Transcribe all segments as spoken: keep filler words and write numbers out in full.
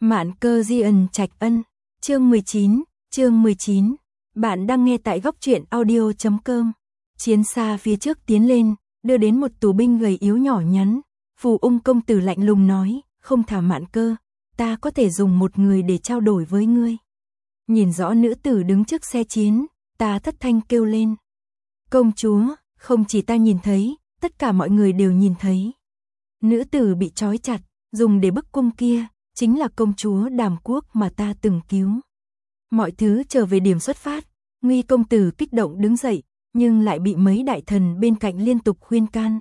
Mạn Cơ Di ẩn Trạch Ân, chương mười chín, chương mười chín. Bạn đang nghe tại góc truyện audio chấm com. Chiến xa phía trước tiến lên, đưa đến một tù binh gầy yếu nhỏ nhắn. Phù Ung công tử lạnh lùng nói, không thả Mạn Cơ, ta có thể dùng một người để trao đổi với ngươi. Nhìn rõ nữ tử đứng trước xe chiến, ta thất thanh kêu lên. Công chúa, không chỉ ta nhìn thấy, tất cả mọi người đều nhìn thấy. Nữ tử bị trói chặt, dùng để bức cung kia, chính là công chúa Đàm Quốc mà ta từng cứu. Mọi thứ trở về điểm xuất phát, Nguy công tử kích động đứng dậy, nhưng lại bị mấy đại thần bên cạnh liên tục khuyên can.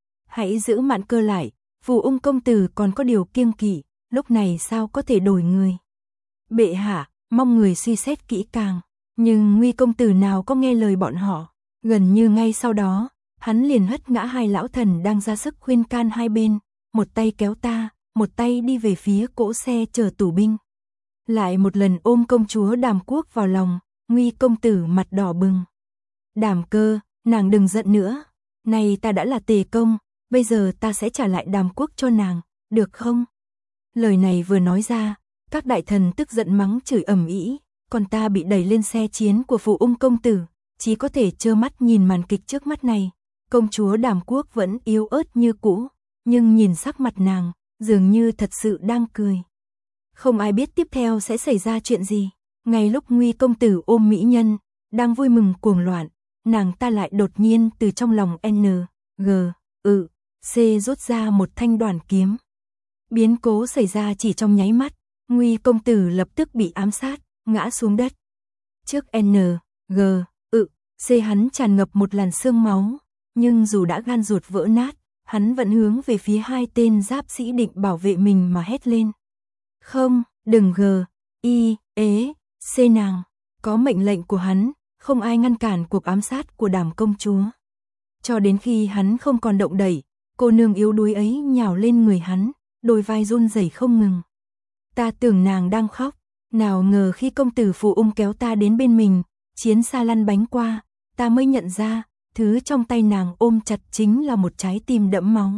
Hãy giữ Mạn Cơ lại, Phù Ung công tử còn có điều kiêng kỵ, lúc này sao có thể đổi người. Bệ hạ, mong người suy xét kỹ càng, nhưng Nguy công tử nào có nghe lời bọn họ. Gần như ngay sau đó, hắn liền hất ngã hai lão thần đang ra sức khuyên can hai bên, một tay kéo ta, một tay đi về phía cỗ xe chờ tù binh. Lại một lần ôm công chúa Đàm Quốc vào lòng, Nguy công tử mặt đỏ bừng. Đàm Cơ, nàng đừng giận nữa, này ta đã là tề công, bây giờ ta sẽ trả lại Đàm Quốc cho nàng, được không? Lời này vừa nói ra, các đại thần tức giận mắng chửi ầm ĩ, còn ta bị đẩy lên xe chiến của Phù Ung công tử, chỉ có thể trơ mắt nhìn màn kịch trước mắt này. Công chúa Đàm Quốc vẫn yếu ớt như cũ, nhưng nhìn sắc mặt nàng, dường như thật sự đang cười. Không ai biết tiếp theo sẽ xảy ra chuyện gì. Ngay lúc Nguy công tử ôm mỹ nhân, đang vui mừng cuồng loạn, nàng ta lại đột nhiên từ trong lòng N, G, ự, C rút ra một thanh đoàn kiếm. Biến cố xảy ra chỉ trong nháy mắt, Nguy công tử lập tức bị ám sát, ngã xuống đất. Trước N, G, ự, C hắn tràn ngập một làn sương máu, nhưng dù đã gan ruột vỡ nát, hắn vẫn hướng về phía hai tên giáp sĩ định bảo vệ mình mà hét lên. Không, đừng G, I, ế, C nàng. Có mệnh lệnh của hắn, không ai ngăn cản cuộc ám sát của Đàm công chúa. Cho đến khi hắn không còn động đậy, cô nương yếu đuối ấy nhào lên người hắn, đôi vai run rẩy không ngừng. Ta tưởng nàng đang khóc, nào ngờ khi công tử Phù Ung kéo ta đến bên mình, chiến xa lăn bánh qua, ta mới nhận ra, thứ trong tay nàng ôm chặt chính là một trái tim đẫm máu.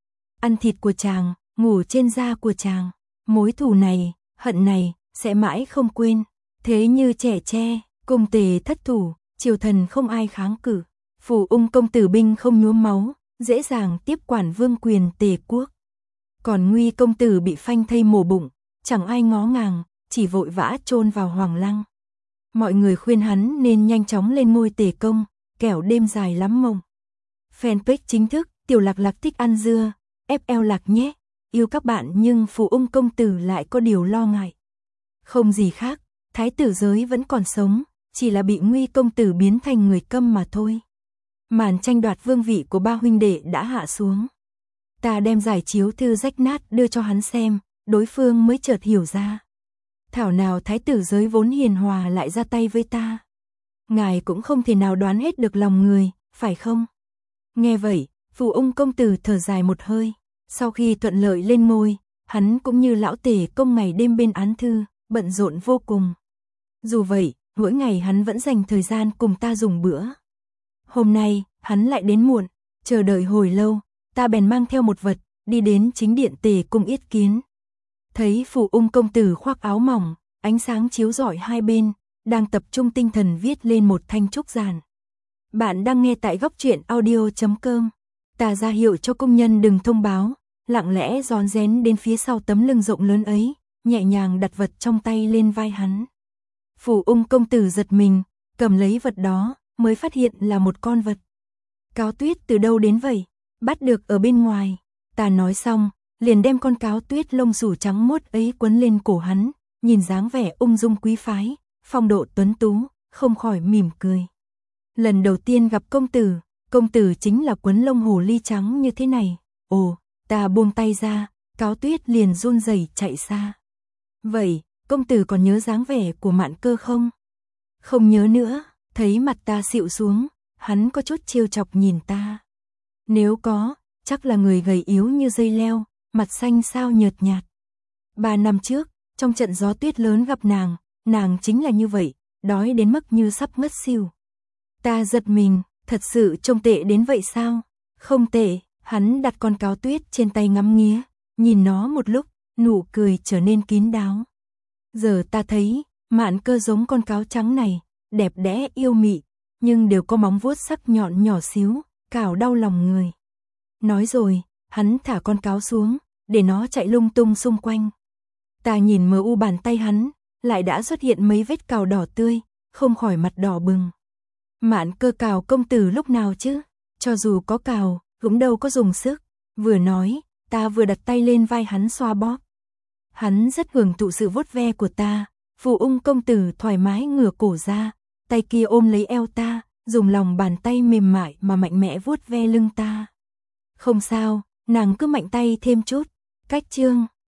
Ăn thịt của chàng, ngủ trên da của chàng, mối thù này, hận này, sẽ mãi không quên. Thế như trẻ tre, cung tề thất thủ, triều thần không ai kháng cự. Phù Ung công tử binh không nhuốm máu, dễ dàng tiếp quản vương quyền Tề quốc. Còn Nguy công tử bị phanh thây mổ bụng, chẳng ai ngó ngàng, chỉ vội vã chôn vào hoàng lăng. Mọi người khuyên hắn nên nhanh chóng lên ngôi Tề công, kẻo đêm dài lắm mộng. Fanpage chính thức, Tiểu Lạc Lạc thích ăn dưa, ép lờ Lạc nhé. Yêu các bạn nhưng Phù Ung công tử lại có điều lo ngại. Không gì khác, thái tử giới vẫn còn sống, chỉ là bị Nguy công tử biến thành người câm mà thôi. Màn tranh đoạt vương vị của ba huynh đệ đã hạ xuống. Ta đem giải chiếu thư rách nát đưa cho hắn xem, đối phương mới chợt hiểu ra. Thảo nào thái tử giới vốn hiền hòa lại ra tay với ta. Ngài cũng không thể nào đoán hết được lòng người, phải không? Nghe vậy, Phù Ung công tử thở dài một hơi. Sau khi thuận lợi lên ngôi, hắn cũng như lão Tề công ngày đêm bên án thư, bận rộn vô cùng. Dù vậy, mỗi ngày hắn vẫn dành thời gian cùng ta dùng bữa. Hôm nay, hắn lại đến muộn, chờ đợi hồi lâu, ta bèn mang theo một vật, đi đến chính điện Tề cung yết kiến. Thấy Phù Ung công tử khoác áo mỏng, ánh sáng chiếu rọi hai bên, đang tập trung tinh thần viết lên một thanh trúc giản. Bạn đang nghe tại góc truyện audio chấm com. Ta ra hiệu cho công nhân đừng thông báo, lặng lẽ rón rén đến phía sau tấm lưng rộng lớn ấy, nhẹ nhàng đặt vật trong tay lên vai hắn. Phù Ung công tử giật mình, cầm lấy vật đó, mới phát hiện là một con vật. Cáo tuyết từ đâu đến vậy? Bắt được ở bên ngoài. Ta nói xong, liền đem con cáo tuyết lông xù trắng muốt ấy quấn lên cổ hắn, nhìn dáng vẻ ung dung quý phái, phong độ tuấn tú, không khỏi mỉm cười. Lần đầu tiên gặp công tử, công tử chính là quấn lông hồ ly trắng như thế này. Ồ, ta buông tay ra, cáo tuyết liền run rẩy chạy xa. Vậy, công tử còn nhớ dáng vẻ của Mạn Cơ không? Không nhớ nữa, thấy mặt ta xịu xuống, hắn có chút trêu chọc nhìn ta. Nếu có, chắc là người gầy yếu như dây leo, mặt xanh xao nhợt nhạt. Ba năm trước, trong trận gió tuyết lớn gặp nàng, nàng chính là như vậy, đói đến mức như sắp ngất xỉu. Ta giật mình, thật sự trông tệ đến vậy sao? Không tệ, hắn đặt con cáo tuyết trên tay ngắm nghía, nhìn nó một lúc, nụ cười trở nên kín đáo. Giờ ta thấy, Mạn Cơ giống con cáo trắng này, đẹp đẽ yêu mị, nhưng đều có móng vuốt sắc nhọn nhỏ xíu, cào đau lòng người. Nói rồi, hắn thả con cáo xuống, để nó chạy lung tung xung quanh. Ta nhìn mờ u bàn tay hắn, lại đã xuất hiện mấy vết cào đỏ tươi, không khỏi mặt đỏ bừng. Mạn Cơ cào công tử lúc nào chứ? Cho dù có cào, cũng đâu có dùng sức. Vừa nói, ta vừa đặt tay lên vai hắn xoa bóp. Hắn rất hưởng thụ sự vuốt ve của ta, Phù Ung công tử thoải mái ngửa cổ ra, tay kia ôm lấy eo ta, dùng lòng bàn tay mềm mại mà mạnh mẽ vuốt ve lưng ta. Không sao, nàng cứ mạnh tay thêm chút. Cách chương